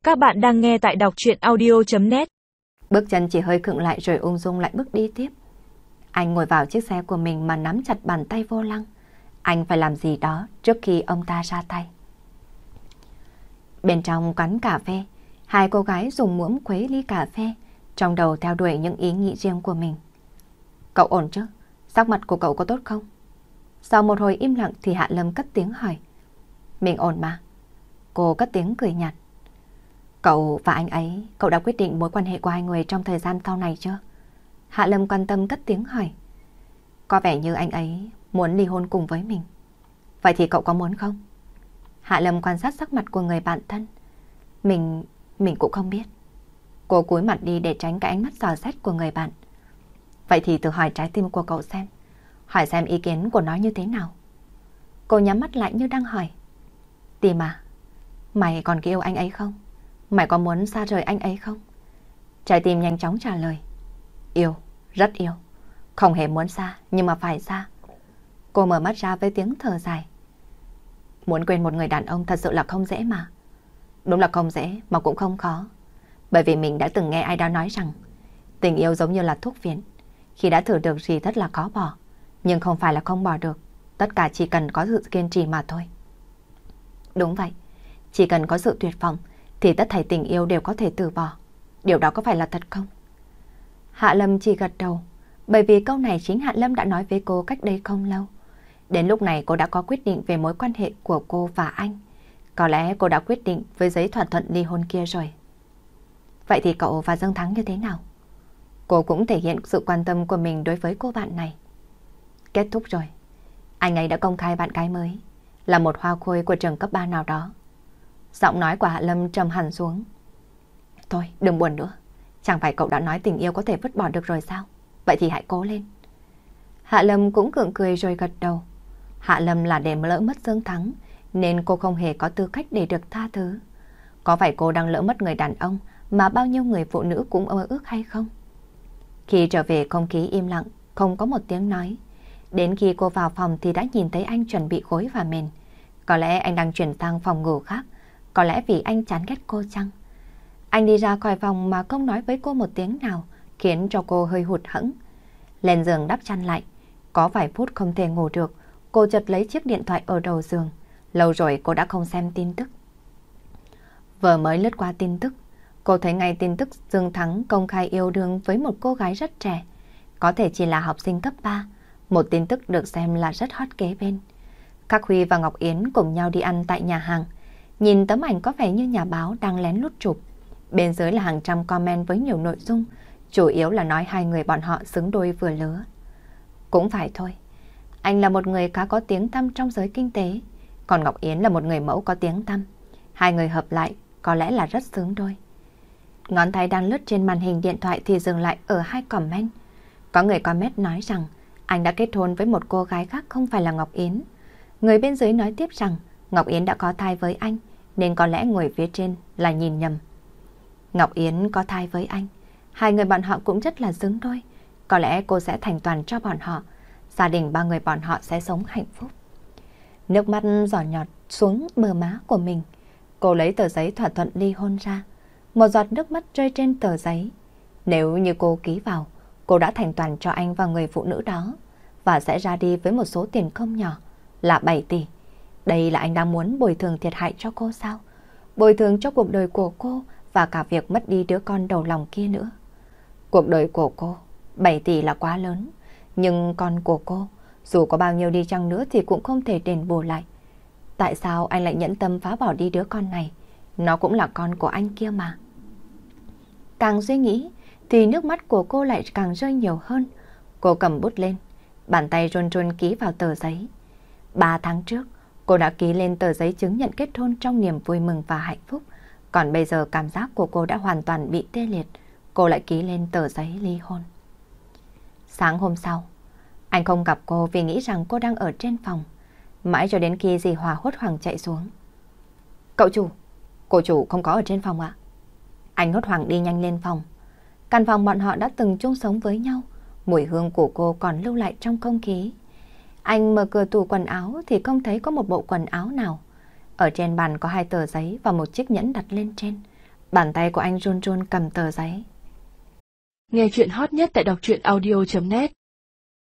Các bạn đang nghe tại đọc truyện audio.net. Bước chân chỉ hơi khựng lại rồi ung dung lại bước đi tiếp. Anh ngồi vào chiếc xe của mình mà nắm chặt bàn tay vô lăng. Anh phải làm gì đó trước khi ông ta ra tay. Bên trong quán cà phê, hai cô gái dùng muỗng khuấy ly cà phê, trong đầu theo đuổi những ý nghĩ riêng của mình. Cậu ổn chứ? Sắc mặt của cậu có tốt không? Sau một hồi im lặng thì Hạ Lâm cất tiếng hỏi. Mình ổn mà. Cô cất tiếng cười nhạt. Cậu và anh ấy, cậu đã quyết định mối quan hệ của hai người trong thời gian sau này chưa? Hạ Lâm quan tâm cất tiếng hỏi. Có vẻ như anh ấy muốn ly hôn cùng với mình. Vậy thì cậu có muốn không? Hạ Lâm quan sát sắc mặt của người bạn thân. Mình cũng không biết. Cô cúi mặt đi để tránh cái ánh mắt dò xét của người bạn. Vậy thì thử hỏi trái tim của cậu xem. Hỏi xem ý kiến của nó như thế nào. Cô nhắm mắt lại như đang hỏi. Tim à, mày còn yêu anh ấy không? Mày có muốn xa rời anh ấy không? Trái tim nhanh chóng trả lời. Yêu, rất yêu. Không hề muốn xa, nhưng mà phải xa. Cô mở mắt ra với tiếng thở dài. Muốn quên một người đàn ông thật sự là không dễ mà. Đúng là không dễ mà cũng không khó. Bởi vì mình đã từng nghe ai đó nói rằng tình yêu giống như là thuốc phiện. Khi đã thử được thì rất là khó bỏ. Nhưng không phải là không bỏ được. Tất cả chỉ cần có sự kiên trì mà thôi. Đúng vậy. Chỉ cần có sự tuyệt vọng thì tất thảy tình yêu đều có thể từ bỏ. Điều đó có phải là thật không? Hạ Lâm chỉ gật đầu. Bởi vì câu này chính Hạ Lâm đã nói với cô cách đây không lâu. Đến lúc này cô đã có quyết định về mối quan hệ của cô và anh. Có lẽ cô đã quyết định với giấy thỏa thuận ly hôn kia rồi. Vậy thì cậu và Dương Thắng như thế nào? Cô cũng thể hiện sự quan tâm của mình đối với cô bạn này. Kết thúc rồi. Anh ấy đã công khai bạn gái mới, là một hoa khôi của trường cấp 3 nào đó. Giọng nói của Hạ Lâm trầm hẳn xuống. Thôi đừng buồn nữa. Chẳng phải cậu đã nói tình yêu có thể vứt bỏ được rồi sao? Vậy thì hãy cố lên. Hạ Lâm cũng gượng cười rồi gật đầu. Hạ Lâm là để lỡ mất Dương Thắng, nên cô không hề có tư cách để được tha thứ. Có phải cô đang lỡ mất người đàn ông mà bao nhiêu người phụ nữ cũng mơ ước hay không? Khi trở về không khí im lặng, không có một tiếng nói. Đến khi cô vào phòng thì đã nhìn thấy anh chuẩn bị gối và mền. Có lẽ anh đang chuyển sang phòng ngủ khác. Có lẽ vì anh chán ghét cô chăng? Anh đi ra khỏi phòng mà không nói với cô một tiếng nào, khiến cho cô hơi hụt hẫng. Lên giường đắp chăn lại. Có vài phút không thể ngủ được, cô chợt lấy chiếc điện thoại ở đầu giường. Lâu rồi cô đã không xem tin tức. Vừa mới lướt qua tin tức, cô thấy ngay tin tức Dương Thắng công khai yêu đương với một cô gái rất trẻ. Có thể chỉ là học sinh cấp 3. Một tin tức được xem là rất hot kế bên. Khắc Huy và Ngọc Yến cùng nhau đi ăn tại nhà hàng. Nhìn tấm ảnh có vẻ như nhà báo đang lén lút chụp. Bên dưới là hàng trăm comment với nhiều nội dung, chủ yếu là nói hai người bọn họ xứng đôi vừa lứa. Cũng phải thôi. Anh là một người khá có tiếng tăm trong giới kinh tế, còn Ngọc Yến là một người mẫu có tiếng tăm. Hai người hợp lại có lẽ là rất xứng đôi. Ngón tay đang lướt trên màn hình điện thoại thì dừng lại ở hai comment. Có người comment nói rằng anh đã kết hôn với một cô gái khác không phải là Ngọc Yến. Người bên dưới nói tiếp rằng Ngọc Yến đã có thai với anh, nên có lẽ người phía trên là nhìn nhầm. Ngọc Yến có thai với anh, hai người bọn họ cũng rất là xứng đôi. Có lẽ cô sẽ thành toàn cho bọn họ, gia đình ba người bọn họ sẽ sống hạnh phúc. Nước mắt giọt nhọt xuống bờ má của mình. Cô lấy tờ giấy thỏa thuận ly hôn ra. Một giọt nước mắt rơi trên tờ giấy. Nếu như cô ký vào, cô đã thành toàn cho anh và người phụ nữ đó, và sẽ ra đi với một số tiền không nhỏ, là 7 tỷ. Đây là anh đang muốn bồi thường thiệt hại cho cô sao? Bồi thường cho cuộc đời của cô và cả việc mất đi đứa con đầu lòng kia nữa. Cuộc đời của cô, 7 tỷ là quá lớn, nhưng con của cô, dù có bao nhiêu đi chăng nữa thì cũng không thể đền bù lại. Tại sao anh lại nhẫn tâm phá bỏ đi đứa con này? Nó cũng là con của anh kia mà. Càng suy nghĩ thì nước mắt của cô lại càng rơi nhiều hơn. Cô cầm bút lên, bàn tay run run ký vào tờ giấy. 3 tháng trước, cô đã ký lên tờ giấy chứng nhận kết hôn trong niềm vui mừng và hạnh phúc. Còn bây giờ cảm giác của cô đã hoàn toàn bị tê liệt. Cô lại ký lên tờ giấy ly hôn. Sáng hôm sau, anh không gặp cô vì nghĩ rằng cô đang ở trên phòng. Mãi cho đến khi dì Hòa hốt hoảng chạy xuống. Cậu chủ, cô chủ không có ở trên phòng ạ? Anh hốt hoảng đi nhanh lên phòng. Căn phòng bọn họ đã từng chung sống với nhau. Mùi hương của cô còn lưu lại trong không khí. Anh mở cửa tủ quần áo thì không thấy có một bộ quần áo nào. Ở trên bàn có 2 tờ giấy và một chiếc nhẫn đặt lên trên. Bàn tay của anh run run cầm tờ giấy. Nghe chuyện hot nhất tại đọc truyện audio.net